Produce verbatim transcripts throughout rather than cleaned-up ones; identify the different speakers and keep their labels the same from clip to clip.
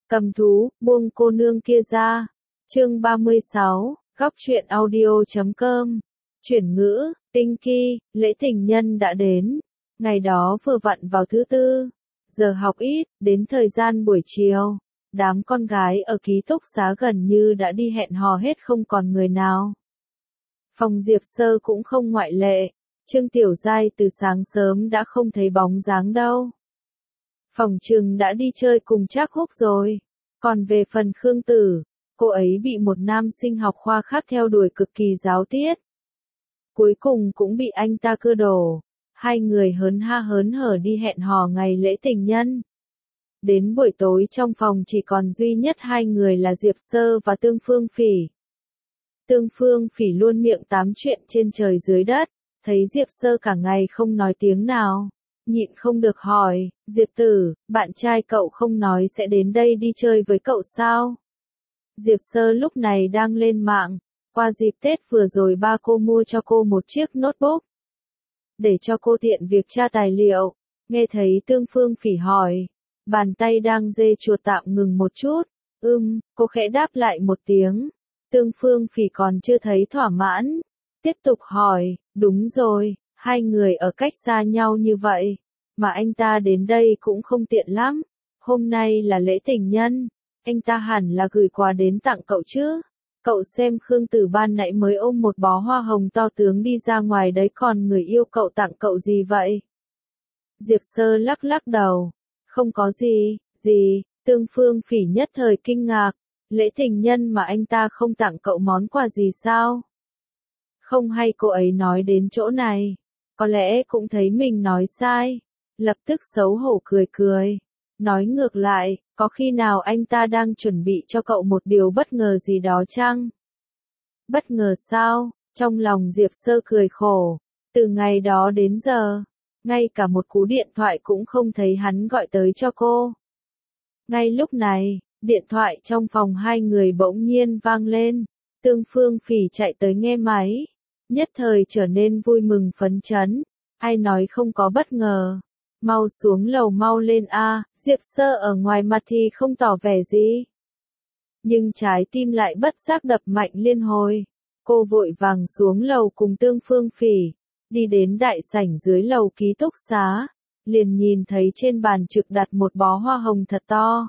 Speaker 1: Cầm thú, buông cô nương kia ra. Chương ba mươi sáu, góc truyện audio chấm com. Chuyển ngữ, tinh kỳ, lễ tình nhân đã đến. Ngày đó vừa vặn vào thứ tư. Giờ học ít, đến thời gian buổi chiều. Đám con gái ở ký túc xá gần như đã đi hẹn hò hết không còn người nào. Phòng Diệp Sơ cũng không ngoại lệ. Trương Tiểu Giai từ sáng sớm đã không thấy bóng dáng đâu. Phòng Trừng đã đi chơi cùng Trác Húc rồi. Còn về phần Khương Tử, cô ấy bị một nam sinh học khoa khác theo đuổi cực kỳ giáo tiết. Cuối cùng cũng bị anh ta cưa đổ. Hai người hớn ha hớn hở đi hẹn hò ngày lễ tình nhân. Đến buổi tối trong phòng chỉ còn duy nhất hai người là Diệp Sơ và Tương Phương Phỉ. Tương Phương Phỉ luôn miệng tám chuyện trên trời dưới đất, thấy Diệp Sơ cả ngày không nói tiếng nào. Nhịn không được hỏi, Diệp Tử, bạn trai cậu không nói sẽ đến đây đi chơi với cậu sao? Diệp Sơ lúc này đang lên mạng, qua dịp Tết vừa rồi ba cô mua cho cô một chiếc notebook. Để cho cô tiện việc tra tài liệu, nghe thấy Tương Phương Phỉ hỏi, bàn tay đang dê chuột tạm ngừng một chút, ưm, cô khẽ đáp lại một tiếng. Tương Phương Phỉ còn chưa thấy thỏa mãn, tiếp tục hỏi, đúng rồi. Hai người ở cách xa nhau như vậy, mà anh ta đến đây cũng không tiện lắm. Hôm nay là lễ tình nhân, anh ta hẳn là gửi quà đến tặng cậu chứ. Cậu xem Khương Tử ban nãy mới ôm một bó hoa hồng to tướng đi ra ngoài đấy, còn người yêu cậu tặng cậu gì vậy? Diệp Sơ lắc lắc đầu, không có gì, gì. Tương Phương Phỉ nhất thời kinh ngạc, lễ tình nhân mà anh ta không tặng cậu món quà gì sao? Không hay cô ấy nói đến chỗ này, có lẽ cũng thấy mình nói sai, lập tức xấu hổ cười cười, nói ngược lại, có khi nào anh ta đang chuẩn bị cho cậu một điều bất ngờ gì đó chăng? Bất ngờ sao? Trong lòng Diệp Sơ cười khổ, từ ngày đó đến giờ, ngay cả một cú điện thoại cũng không thấy hắn gọi tới cho cô. Ngay lúc này, điện thoại trong phòng hai người bỗng nhiên vang lên, Tương Phương Phỉ chạy tới nghe máy. Nhất thời trở nên vui mừng phấn chấn, ai nói không có bất ngờ, mau xuống lầu mau lên a. Diệp Sơ ở ngoài mặt thì không tỏ vẻ gì, nhưng trái tim lại bất giác đập mạnh liên hồi. Cô vội vàng xuống lầu cùng Tương Phương Phỉ, đi đến đại sảnh dưới lầu ký túc xá, liền nhìn thấy trên bàn trực đặt một bó hoa hồng thật to.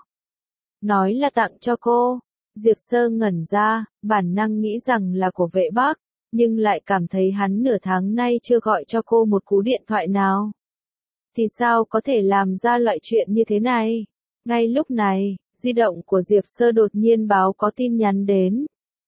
Speaker 1: Nói là tặng cho cô, Diệp Sơ ngẩn ra, bản năng nghĩ rằng là của Vệ Bắc. Nhưng lại cảm thấy hắn nửa tháng nay chưa gọi cho cô một cú điện thoại nào. Thì sao có thể làm ra loại chuyện như thế này? Ngay lúc này, di động của Diệp Sơ đột nhiên báo có tin nhắn đến.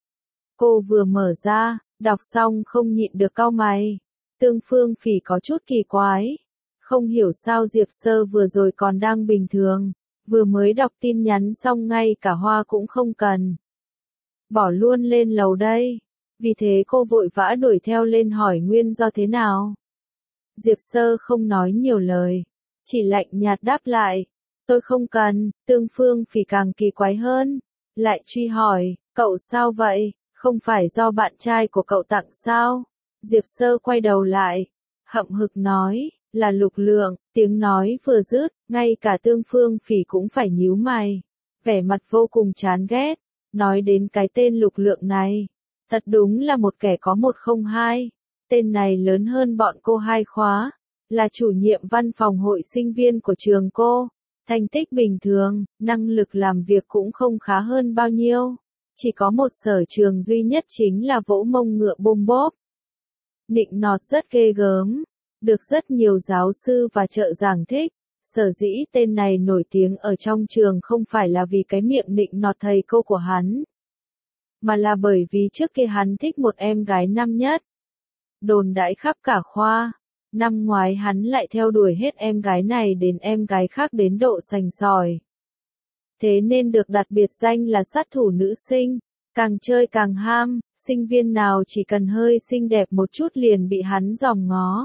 Speaker 1: Cô vừa mở ra, đọc xong không nhịn được cau mày. Tương Phương Phỉ có chút kỳ quái. Không hiểu sao Diệp Sơ vừa rồi còn đang bình thường, vừa mới đọc tin nhắn xong ngay cả hoa cũng không cần. Bỏ luôn lên lầu đây. Vì thế cô vội vã đuổi theo lên hỏi nguyên do thế nào. Diệp Sơ không nói nhiều lời, chỉ lạnh nhạt đáp lại, tôi không cần. Tương Phương Phỉ càng kỳ quái hơn, lại truy hỏi, cậu sao vậy, không phải do bạn trai của cậu tặng sao? Diệp Sơ quay đầu lại, hậm hực nói, là Lục Lượng. Tiếng nói vừa dứt, ngay cả Tương Phương Phỉ cũng phải nhíu mày, vẻ mặt vô cùng chán ghét, nói đến cái tên Lục Lượng này. Thật đúng là một kẻ có một không hai, tên này lớn hơn bọn cô hai khóa, là chủ nhiệm văn phòng hội sinh viên của trường cô, thành tích bình thường, năng lực làm việc cũng không khá hơn bao nhiêu, chỉ có một sở trường duy nhất chính là vỗ mông ngựa bôm bốp. Nịnh nọt rất ghê gớm, được rất nhiều giáo sư và trợ giảng thích, sở dĩ tên này nổi tiếng ở trong trường không phải là vì cái miệng nịnh nọt thầy cô của hắn, mà là bởi vì trước kia hắn thích một em gái năm nhất. Đồn đãi khắp cả khoa, năm ngoái hắn lại theo đuổi hết em gái này đến em gái khác đến độ sành sỏi. Thế nên được đặt biệt danh là sát thủ nữ sinh, càng chơi càng ham, sinh viên nào chỉ cần hơi xinh đẹp một chút liền bị hắn dòm ngó.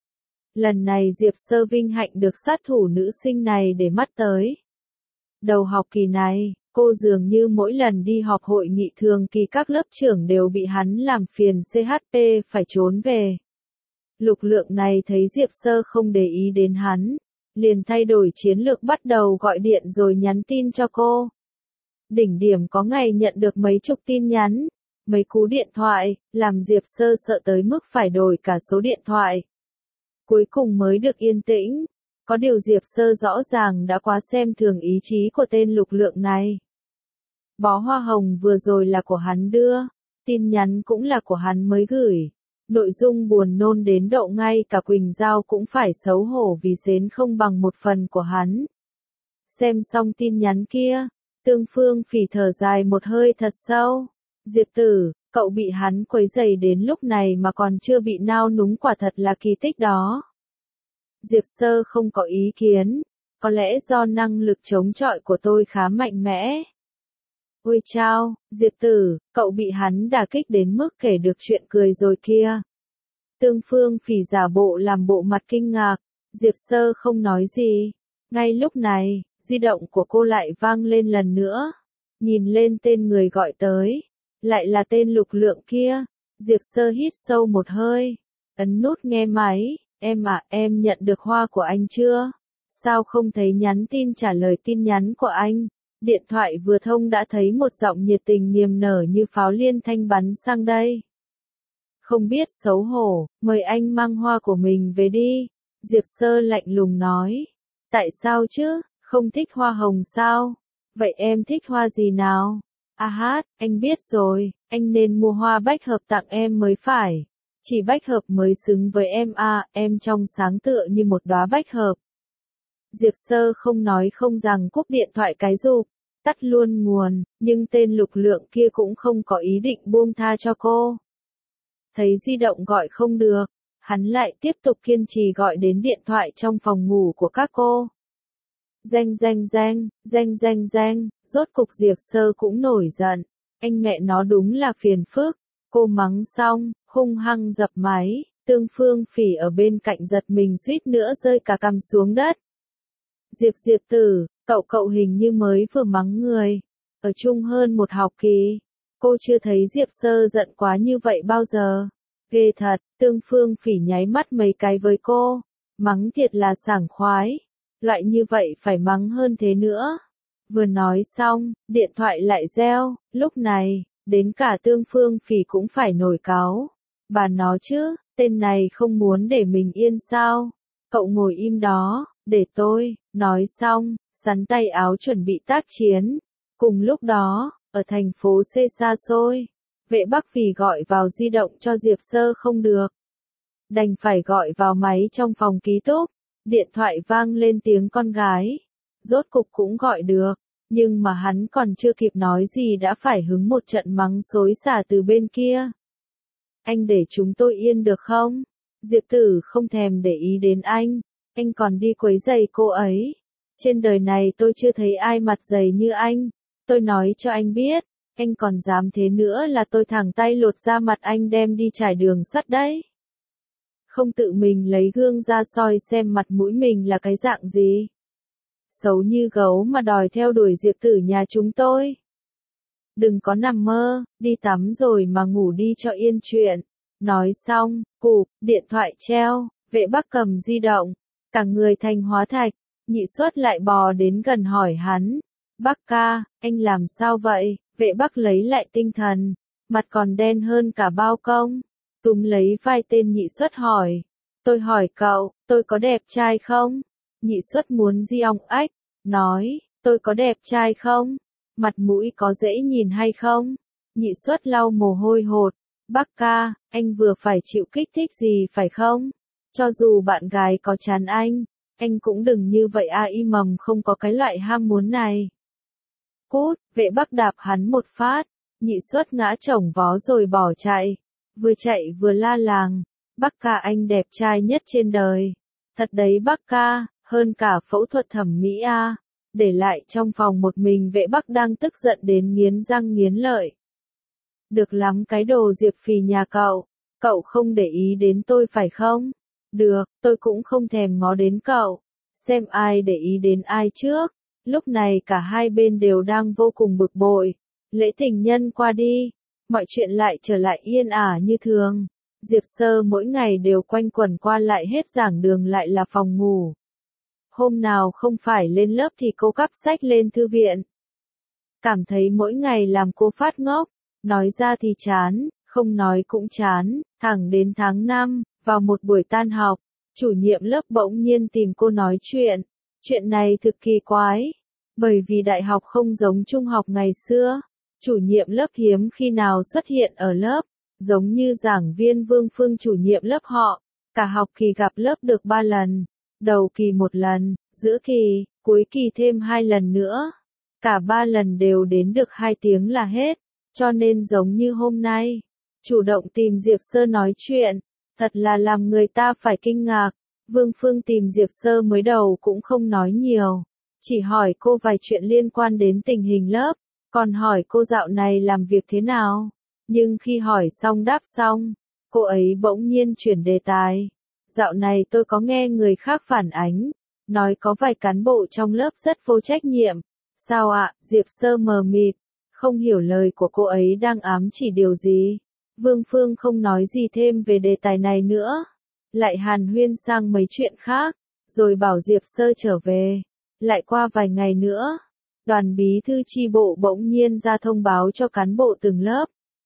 Speaker 1: Lần này Diệp Sơ vinh hạnh được sát thủ nữ sinh này để mắt tới. Đầu học kỳ này, cô dường như mỗi lần đi họp hội nghị thường kỳ các lớp trưởng đều bị hắn làm phiền xê hát pê phải trốn về. Lục Lượng này thấy Diệp Sơ không để ý đến hắn, liền thay đổi chiến lược bắt đầu gọi điện rồi nhắn tin cho cô. Đỉnh điểm có ngày nhận được mấy chục tin nhắn, mấy cú điện thoại, làm Diệp Sơ sợ tới mức phải đổi cả số điện thoại. Cuối cùng mới được yên tĩnh. Có điều Diệp Sơ rõ ràng đã quá xem thường ý chí của tên Lục Lượng này. Bó hoa hồng vừa rồi là của hắn đưa, tin nhắn cũng là của hắn mới gửi. Nội dung buồn nôn đến độ ngay cả Quỳnh Giao cũng phải xấu hổ vì xến không bằng một phần của hắn. Xem xong tin nhắn kia, Tương Phương Phỉ thở dài một hơi thật sâu. Diệp Tử, cậu bị hắn quấy rầy đến lúc này mà còn chưa bị nao núng quả thật là kỳ tích đó. Diệp Sơ không có ý kiến, có lẽ do năng lực chống chọi của tôi khá mạnh mẽ. Ôi chao, Diệp Tử, cậu bị hắn đả kích đến mức kể được chuyện cười rồi kia. Tương Phương Phỉ giả bộ làm bộ mặt kinh ngạc, Diệp Sơ không nói gì. Ngay lúc này, di động của cô lại vang lên lần nữa. Nhìn lên tên người gọi tới, lại là tên Lục Lượng kia. Diệp Sơ hít sâu một hơi, ấn nút nghe máy. Em à, em nhận được hoa của anh chưa? Sao không thấy nhắn tin trả lời tin nhắn của anh? Điện thoại vừa thông đã thấy một giọng nhiệt tình niềm nở như pháo liên thanh bắn sang đây. Không biết xấu hổ, mời anh mang hoa của mình về đi. Diệp Sơ lạnh lùng nói. Tại sao chứ, không thích hoa hồng sao? Vậy em thích hoa gì nào? À hát, anh biết rồi, anh nên mua hoa bách hợp tặng em mới phải. Chỉ bách hợp mới xứng với em à, em trong sáng tựa như một đóa bách hợp. Diệp Sơ không nói không rằng cúp điện thoại cái rụp, tắt luôn nguồn, nhưng tên Lục Lượng kia cũng không có ý định buông tha cho cô. Thấy di động gọi không được, hắn lại tiếp tục kiên trì gọi đến điện thoại trong phòng ngủ của các cô. Danh danh danh, danh danh danh, rốt cục Diệp Sơ cũng nổi giận, anh mẹ nó đúng là phiền phức. Cô mắng xong, hung hăng dập máy, Tương Phương Phỉ ở bên cạnh giật mình suýt nữa rơi cả cằm xuống đất. Diệp Diệp Tử, cậu cậu hình như mới vừa mắng người, ở chung hơn một học kỳ. Cô chưa thấy Diệp Sơ giận quá như vậy bao giờ. Ghê thật, Tương Phương Phỉ nháy mắt mấy cái với cô, mắng thiệt là sảng khoái. Loại như vậy phải mắng hơn thế nữa. Vừa nói xong, điện thoại lại reo, lúc này, đến cả Tương Phương Phỉ cũng phải nổi cáu. Bà nói chứ, tên này không muốn để mình yên sao? Cậu ngồi im đó, để tôi, nói xong, sắn tay áo chuẩn bị tác chiến. Cùng lúc đó, ở thành phố C xa xôi, Vệ Bắc Phỉ gọi vào di động cho Diệp Sơ không được. Đành phải gọi vào máy trong phòng ký túc, điện thoại vang lên tiếng con gái. Rốt cục cũng gọi được. Nhưng mà hắn còn chưa kịp nói gì đã phải hứng một trận mắng xối xả từ bên kia. Anh để chúng tôi yên được không? Diệp Tử không thèm để ý đến anh, anh còn đi quấy rầy cô ấy. Trên đời này tôi chưa thấy ai mặt dày như anh, tôi nói cho anh biết, anh còn dám thế nữa là tôi thẳng tay lột ra mặt anh đem đi trải đường sắt đấy. Không tự mình lấy gương ra soi xem mặt mũi mình là cái dạng gì. Xấu như gấu mà đòi theo đuổi Diệp Tử nhà chúng tôi. Đừng có nằm mơ, đi tắm rồi mà ngủ đi cho yên chuyện. Nói xong, cụp, điện thoại treo, Vệ Bắc cầm di động, cả người thành hóa thạch, Nhị Xuất lại bò đến gần hỏi hắn. Bắc ca, anh làm sao vậy? Vệ Bắc lấy lại tinh thần, mặt còn đen hơn cả bao công, túm lấy vai tên Nhị Xuất hỏi. Tôi hỏi cậu, tôi có đẹp trai không? Nhị Xuất muốn di ong ách, nói, tôi có đẹp trai không? Mặt mũi có dễ nhìn hay không? Nhị Xuất lau mồ hôi hột, Bắc ca, anh vừa phải chịu kích thích gì phải không? Cho dù bạn gái có chán anh, anh cũng đừng như vậy à, im mầm không có cái loại ham muốn này. Cút, Vệ Bắc đạp hắn một phát, Nhị Xuất ngã chồng vó rồi bỏ chạy, vừa chạy vừa la làng, Bắc ca anh đẹp trai nhất trên đời. Thật đấy Bắc ca, hơn cả phẫu thuật thẩm mỹ à. Để lại trong phòng một mình Vệ Bắc đang tức giận đến nghiến răng nghiến lợi. Được lắm cái đồ Diệp Phì nhà cậu, cậu không để ý đến tôi phải không? Được, tôi cũng không thèm ngó đến cậu, xem ai để ý đến ai trước. Lúc này cả hai bên đều đang vô cùng bực bội. Lễ tình nhân qua đi, mọi chuyện lại trở lại yên ả như thường. Diệp Sơ mỗi ngày đều quanh quẩn qua lại hết giảng đường lại là phòng ngủ. Hôm nào không phải lên lớp thì cô cắp sách lên thư viện. cảm thấy mỗi ngày làm cô phát ngốc, nói ra thì chán, không nói cũng chán, thẳng đến tháng năm, vào một buổi tan học, chủ nhiệm lớp bỗng nhiên tìm cô nói chuyện. Chuyện này thực kỳ quái, bởi vì đại học không giống trung học ngày xưa, chủ nhiệm lớp hiếm khi nào xuất hiện ở lớp, giống như giảng viên Vương Phương chủ nhiệm lớp họ, cả học kỳ gặp lớp được ba lần, đầu kỳ một lần, giữa kỳ, cuối kỳ thêm hai lần nữa. Cả ba lần đều đến được hai tiếng là hết, cho nên giống như hôm nay, chủ động tìm Diệp Sơ nói chuyện, thật là làm người ta phải kinh ngạc. Vương Phương tìm Diệp Sơ mới đầu cũng không nói nhiều, chỉ hỏi cô vài chuyện liên quan đến tình hình lớp, còn hỏi cô dạo này làm việc thế nào. Nhưng khi hỏi xong đáp xong, cô ấy bỗng nhiên chuyển đề tài. Dạo này tôi có nghe người khác phản ánh, nói có vài cán bộ trong lớp rất vô trách nhiệm. Sao ạ? Diệp Sơ mờ mịt, không hiểu lời của cô ấy đang ám chỉ điều gì. Vương Phương không nói gì thêm về đề tài này nữa, lại hàn huyên sang mấy chuyện khác, rồi bảo Diệp Sơ trở về. Lại qua vài ngày nữa, đoàn bí thư chi bộ bỗng nhiên ra thông báo cho cán bộ từng lớp.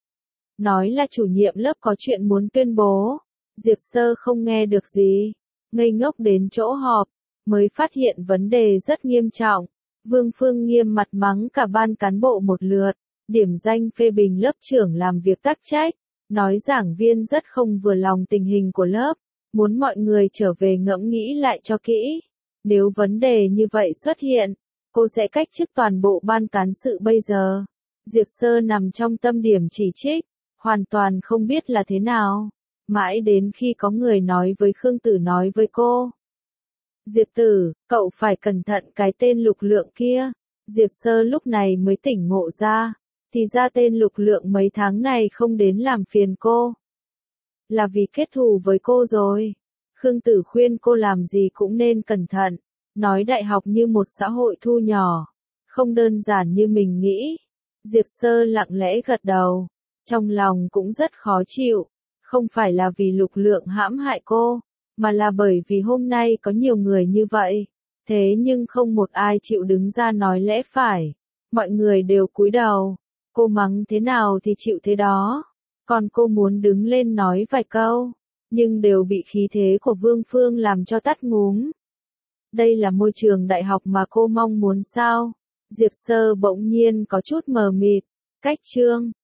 Speaker 1: Nói là chủ nhiệm lớp có chuyện muốn tuyên bố. Diệp Sơ không nghe được gì, ngây ngốc đến chỗ họp, mới phát hiện vấn đề rất nghiêm trọng. Vương Phương nghiêm mặt mắng cả ban cán bộ một lượt, điểm danh phê bình lớp trưởng làm việc tắc trách, nói giảng viên rất không vừa lòng tình hình của lớp, muốn mọi người trở về ngẫm nghĩ lại cho kỹ. Nếu vấn đề như vậy xuất hiện, cô sẽ cách chức toàn bộ ban cán sự bây giờ. Diệp Sơ nằm trong tâm điểm chỉ trích, hoàn toàn không biết là thế nào. Mãi đến khi có người nói với Khương Tử nói với cô. Diệp Tử, cậu phải cẩn thận cái tên Lục Lượng kia. Diệp Sơ lúc này mới tỉnh ngộ ra, thì ra tên Lục Lượng mấy tháng này không đến làm phiền cô. Là vì kết thù với cô rồi. Khương Tử khuyên cô làm gì cũng nên cẩn thận, nói đại học như một xã hội thu nhỏ, không đơn giản như mình nghĩ. Diệp Sơ lặng lẽ gật đầu, trong lòng cũng rất khó chịu, không phải là vì Lục Lượng hãm hại cô, mà là bởi vì hôm nay có nhiều người như vậy, thế nhưng không một ai chịu đứng ra nói lẽ phải, mọi người đều cúi đầu, cô mắng thế nào thì chịu thế đó, còn cô muốn đứng lên nói vài câu, nhưng đều bị khí thế của Vương Phương làm cho tắt ngúm. Đây là môi trường đại học mà cô mong muốn sao? Diệp Sơ bỗng nhiên có chút mờ mịt, cách chương